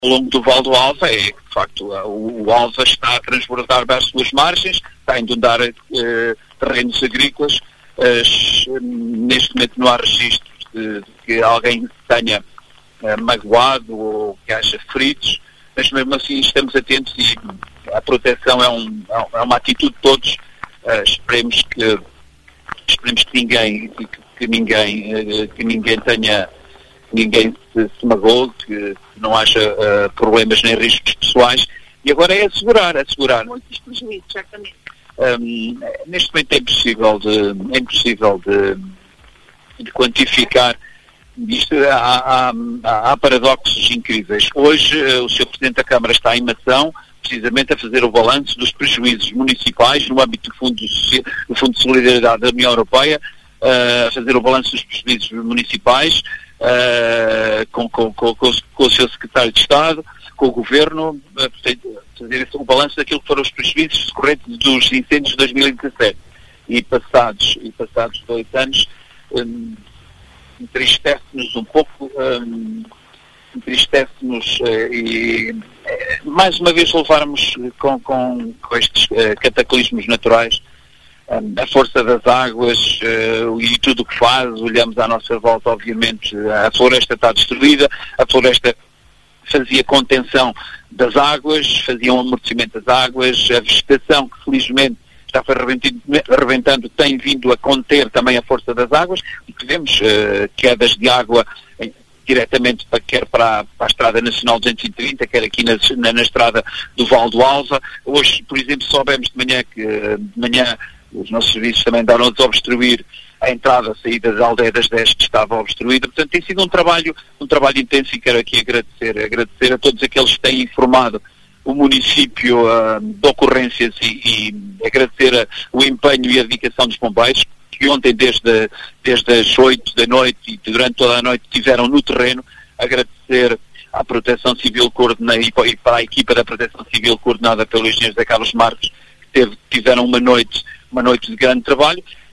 ao longo do Val do Alva é que, de facto, o Alva está a transbordar para as suas margens, está a inundar terrenos agrícolas. Neste momento não há registro de que alguém tenha magoado ou que haja feridos, mas mesmo assim estamos atentos e a proteção é uma atitude de todos. Esperemos que ninguém tenha, ninguém se magoe, que não haja problemas nem riscos pessoais. E agora é assegurar. Muitos prejuízos, certamente. Neste momento é impossível de quantificar isto. Há paradoxos incríveis. Hoje o Sr. Presidente da Câmara está em Mação, precisamente a fazer o balanço dos prejuízos municipais no âmbito do Fundo de Solidariedade da União Europeia, a fazer o balanço dos prejuízos municipais com o seu Secretário de Estado, com o Governo, fazer o balanço daquilo que foram os prejuízos decorrentes dos incêndios de 2017. E passados 2 anos, entristece-nos um pouco, e mais uma vez levarmos com estes cataclismos naturais, a força das águas e tudo o que faz. Olhamos à nossa volta, obviamente, a floresta está destruída, a floresta fazia contenção das águas, fazia um amortecimento das águas, a vegetação que felizmente está arrebentando tem vindo a conter também a força das águas, e tivemos quedas de água diretamente quer para a Estrada Nacional 230, quer aqui na estrada do Val do Alva. Hoje, por exemplo, soubemos de manhã os nossos serviços também deram a desobstruir a entrada, a saída da Aldeia das 10 que estava obstruída. Portanto, tem sido um trabalho intenso, e quero aqui agradecer a todos aqueles que têm informado o município de ocorrências e agradecer o empenho e a dedicação dos bombeiros, que ontem desde as 8 da noite e durante toda a noite estiveram no terreno. Agradecer à Proteção Civil e para a equipa da Proteção Civil coordenada pelo engenheiro José Carlos Marques, que tiveram uma noite de grande trabalho.